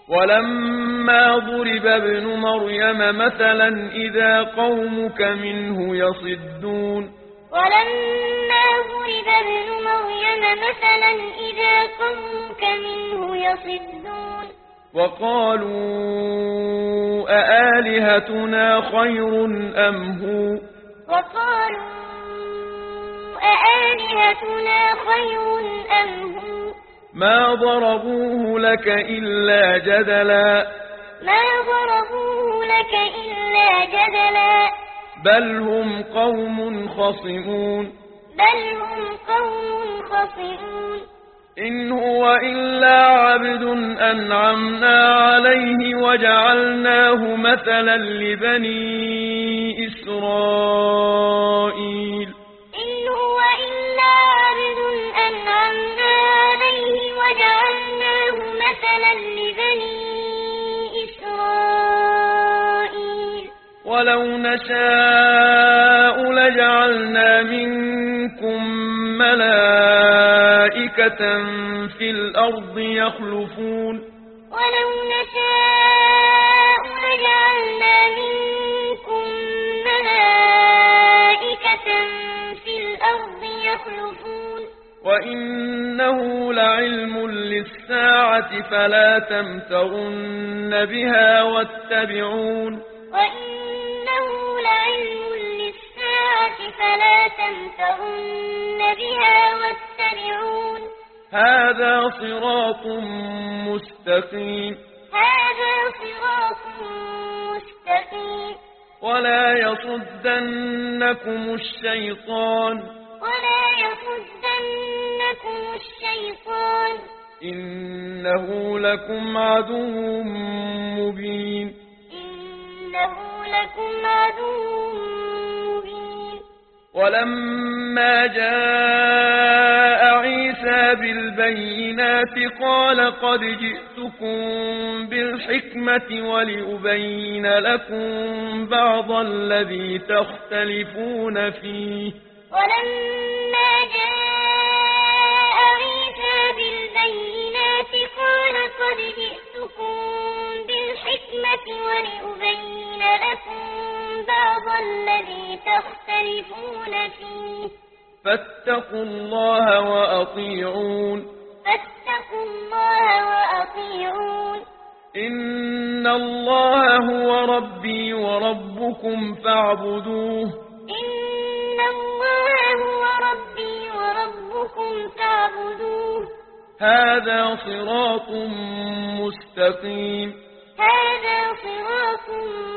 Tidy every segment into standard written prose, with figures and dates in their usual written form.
ولما ضرب ابن مريم مثلا إذا قومك منه يصدون ولما ضرب ابن مريم مثلا إذا قومك منه يصدون وقالوا أآلهتنا خير أم هو وقالوا أآلهتنا خير أم هو ما ضربوه لك إلا جدلا ما ضربوه لك إلا جدلا بل هم قوم خصمون بل هم قوم خصمون إن هو إلا عبد أنعمنا عليه وجعلناه مثلا لبني إسرائيل إن هو إلا عبد أنعمنا عليه وجعلناه مثلا لبني إسرائيل ولو نشاء لجعلنا منكم ملائكة في الأرض يخلفون ولو نشاء لجعلنا منكم ملائكة في الأرض يخلفون وإنه لعلم للساعة فلا تمترن بها واتبعون وإنه لعلم للساعة فلا تمترن بها واتبعون هذا صراط مستقيم هذا صراط مستقيم ولا يصدنكم الشيطان ولا يصدنكم الشيطان إنه لكم عدو مبين إنه لكم عدو مبين ولما جاء عيسى بالبينات قال قد جئتكم بالحكمة ولأبين لكم بعض الذي تختلفون فيه ولما جاء عيسى بالبينات قال قد جئتكم بالحكمة ولأبين لكم بعض الذي تختلفون فيه فاتقوا الله وأطيعون فاتقوا الله وأطيعون إن الله هو ربي وربكم فاعبدوه إن الله هو ربي وربكم فاعبدوه هذا صراط مستقيم هذا صراط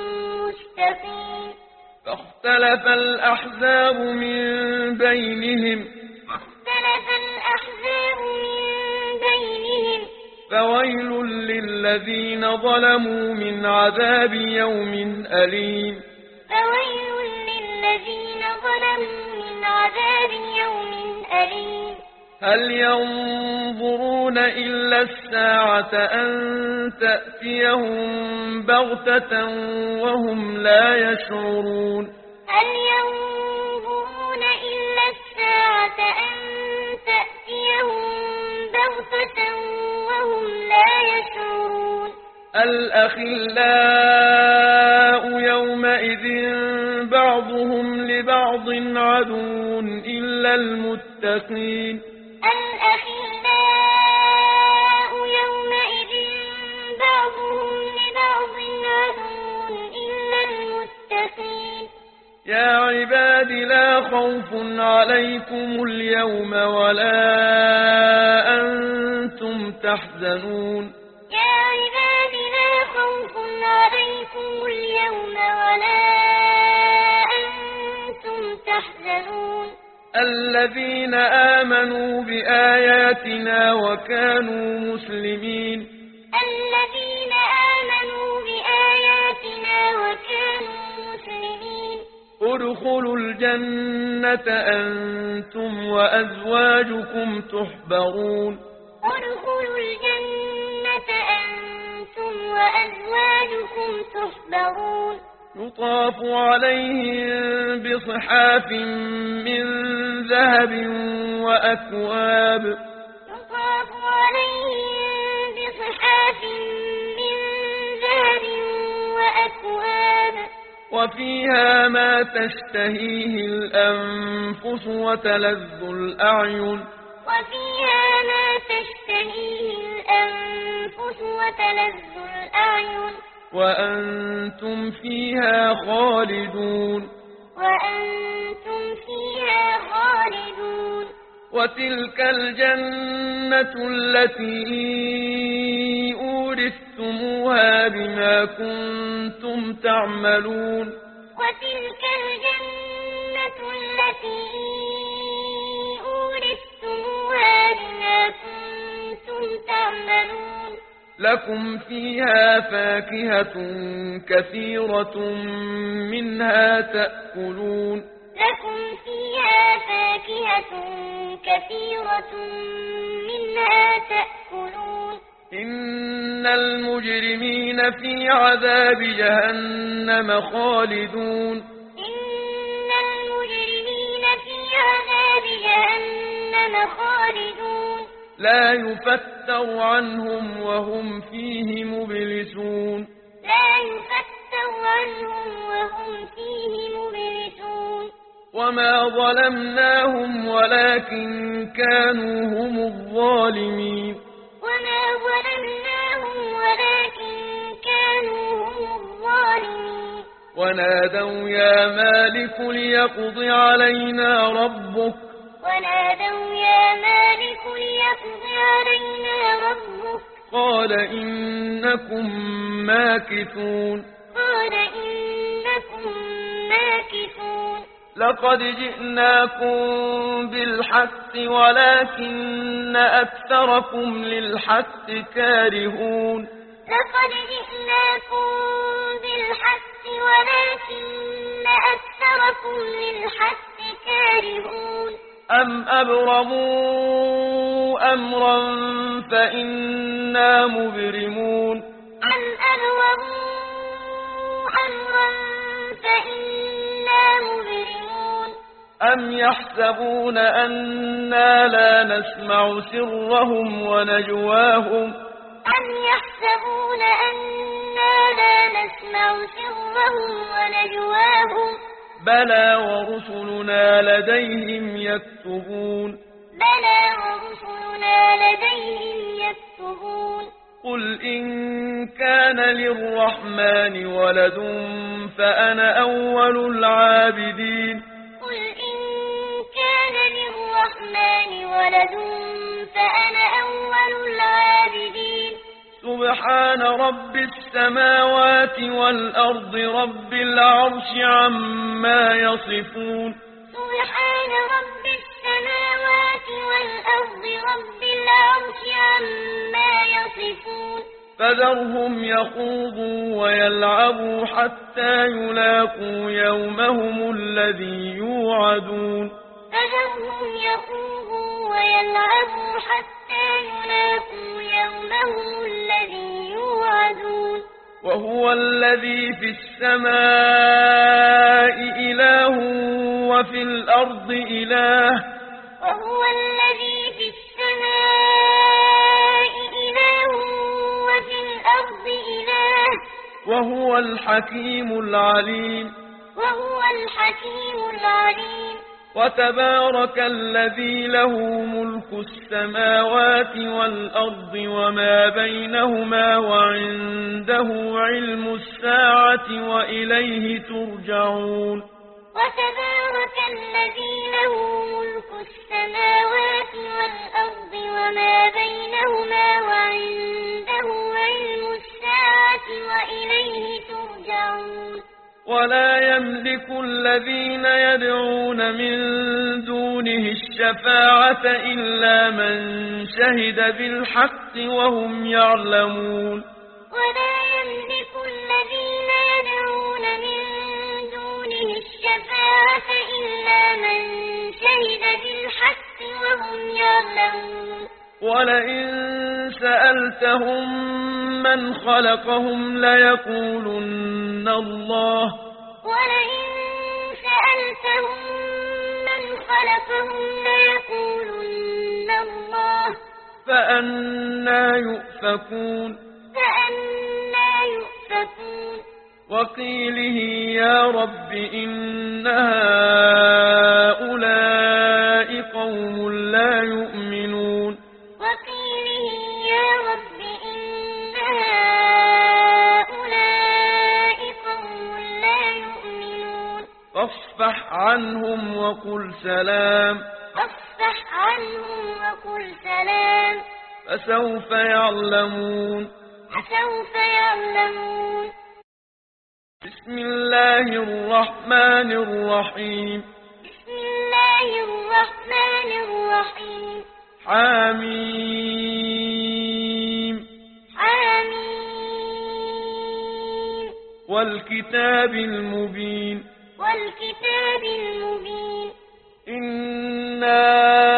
مستقيم فاختلف الأحزاب من بينهم فاختلف الأحزاب من بينهم فويل للذين ظلموا من عذاب يوم أليم فويل للذين ظلموا من عذاب يوم أليم هل ينظرون إلا الساعة أن تأتيهم بغتة وهم لا يشعرون هل ينظرون إلا الساعة أن تأتيهم بغتة وهم لا يشعرون الأخلاء يومئذ بعضهم لبعض عدو إلا المتقين الأخلاء يومئذ بعضهم لبعض عدو إلا المتقين يا عباد لا خوف عليكم اليوم ولا أنتم تحزنون يا عباد لا خوف عليكم اليوم ولا أنتم تحزنون الذين آمنوا بآياتنا وكانوا مسلمين الذين آمنوا بآياتنا وكانوا مسلمين ادخلوا الجنة أنتم وأزواجكم تحبرون ادخلوا الجنة أنتم وأزواجكم تحبرون يطاف عليهم بصحاف من ذهب وأكواب يطاف عليهم بصحاف من الفؤاد وفيها ما تشتهيه الأنفس وتلذ الأعين وفيها ما تشتهيه الأنفس وتلذ الأعين وأنتم فيها خالدون وأنتم فيها خالدون وتلك الجنة التي أورثتموها بما كنتم تعملون وتلك الجنة التي أورثتموها بما كنتم تعملون لكم فيها فاكهة كثيرة منها تأكلون لكم فيها فاكهة كثيرة منها تأكلون إن المجرمين في عذاب جهنم خالدون إن المجرمين في عذاب جهنم خالدون لا يفتر عنهم وهم فيه مبلسون لا يفتر عنهم وهم فيه مبلسون وما ظلمناهم ولكن كانوا هم الظالمين وما ظلمناهم ولكن كانوا هم الظالمين ونادوا يا مالك ليقض علينا ربك ونادوا يا مالك ليقض علينا ربك قال إنكم ماكثون قال إنكم ماكثون لقد جئناكم بالحق ولكن أكثركم للحق كارهون لقد جئناكم بالحق ولكن أكثركم للحق كارهون أم أبرموا أمرا فإنا مبرمون أم أبرموا أمرا فإنا مبرمون أم يحسبون أنا لا نسمع سرهم ونجواهم أم يحسبون أنا لا نسمع سرهم ونجواهم بلى ورسلنا لديهم يكتبون بلى ورسلنا لديهم يكتبون قل إن كان للرحمن ولد فأنا أول العابدين قل إن كان للرحمن ولد فأنا أول العابدين سبحان رب السماوات والأرض رب العرش عما يصفون سبحان رب السماوات والأرض رب العرش عما يصفون فذرهم يخوضوا ويلعبوا حتى يلاقوا يومهم الذي يوعدون فذرهم يخوضوا ويلعبوا حتى يلاقوا يومهم الذي يوعدون وهو الذي في السماء إله وفي الأرض إله وهو الذي في السماء إله وفي الأرض إله وهو الحكيم العليم وهو الحكيم العليم وتبارك الذي له ملك السماوات والأرض وما بينهما وعنده علم الساعة وإليه ترجعون وتبارك الذي له ملك السماوات والأرض وما بينهما وعنده علم الساعة وإليه ترجعون ولا يملك الذين يدعون من دونه الشفاعة إلا من شهد بالحق وهم يعلمون ولا يملك الذين يدعون من دونه الشفاعة إلا من شهد بالحق وهم يعلمون ولئن سألتهم من خلقهم ليقولن الله ولئن سألتهم من خلقهم ليقولن الله فأنى يؤفكون فأنى يؤفكون وقيله يا رب إن هؤلاء قوم لا يؤمنون وقيله يا رب إن هؤلاء قوم لا يؤمنون فاصفح عنهم وقل سلام فاصفح عنهم وقل سلام فسوف يعلمون فسوف يعلمون بسم الله الرحمن الرحيم بسم الله الرحمن الرحيم حميم حميم والكتاب المبين والكتاب المبين إنا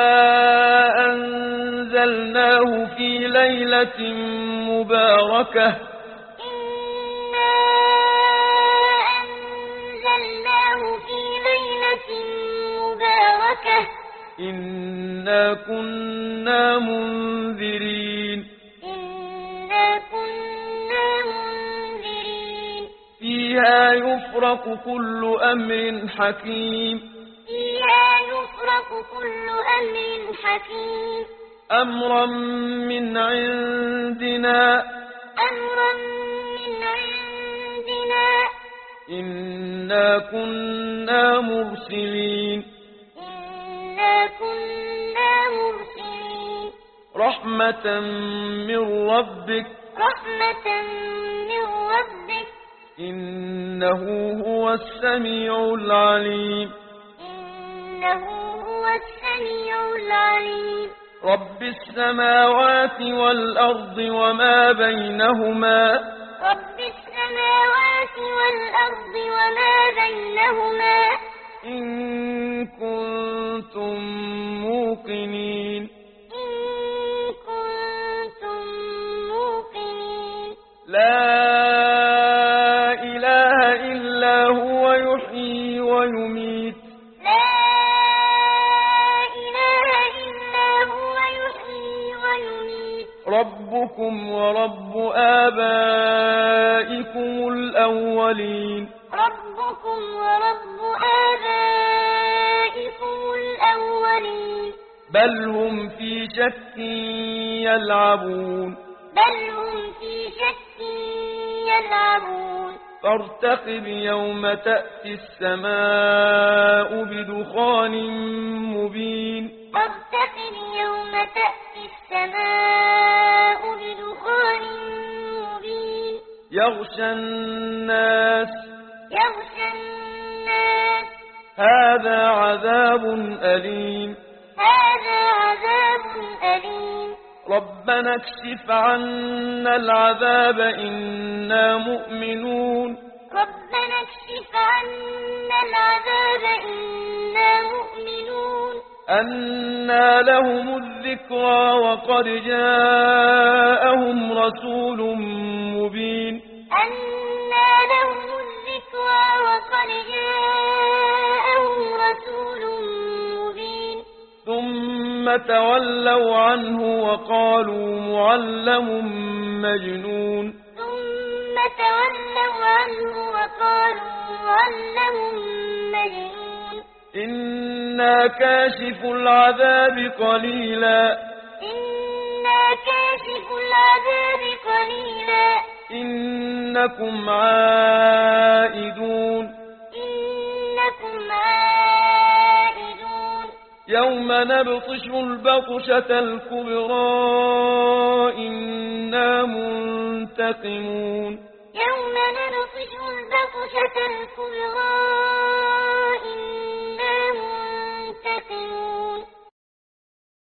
أنزلناه في ليلة مباركة إنا أنزلناه في ليلة مباركة إنا كنا منذرين إنا كنا منذرين فيها يفرق كل أمر حكيم فيها يفرق كل أمر حكيم أمرا من عندنا أمرا من عندنا إنا كنا مرسلين إنا كنا مرسلين رحمة من ربك رحمة من ربك إنه هو السميع العليم إنه هو السميع العليم رب السماوات والأرض وما بينهما رب السماوات والأرض وما بينهما إن كنتم موقنين إن كنتم موقنين لا إله إلا هو يحيي ويميت لا إله إلا هو يحيي ويميت ربكم ورب آبائكم الأولين ربكم ورب آبائكم الأولين بل هم في شك يلعبون بل هم في شك يلعبون فارتقب يوم تأتي السماء بدخان مبين فارتقب يوم تأتي السماء بدخان مبين يغشى الناس يغشى الناس هذا عذاب أليم هذا عذاب أليم ربنا اكشف عنا العذاب إنا مؤمنون ربنا اكشف عنا العذاب إنا مؤمنون أنى لهم الذكرى وقد جاءهم رسول مبين أنى لهم الذكرى وقد جاءهم رسول مبين ثم تولوا عنه وقالوا معلم مجنون ثم تولوا عنه وقالوا معلم مجنون إنا كاشف العذاب قليلا إنا كاشف العذاب قليلا إنكم عائدون إنكم عائدون يوم نبطش البطشة الكبرى إنا منتقمون يوم نبطش البطشة الكبرى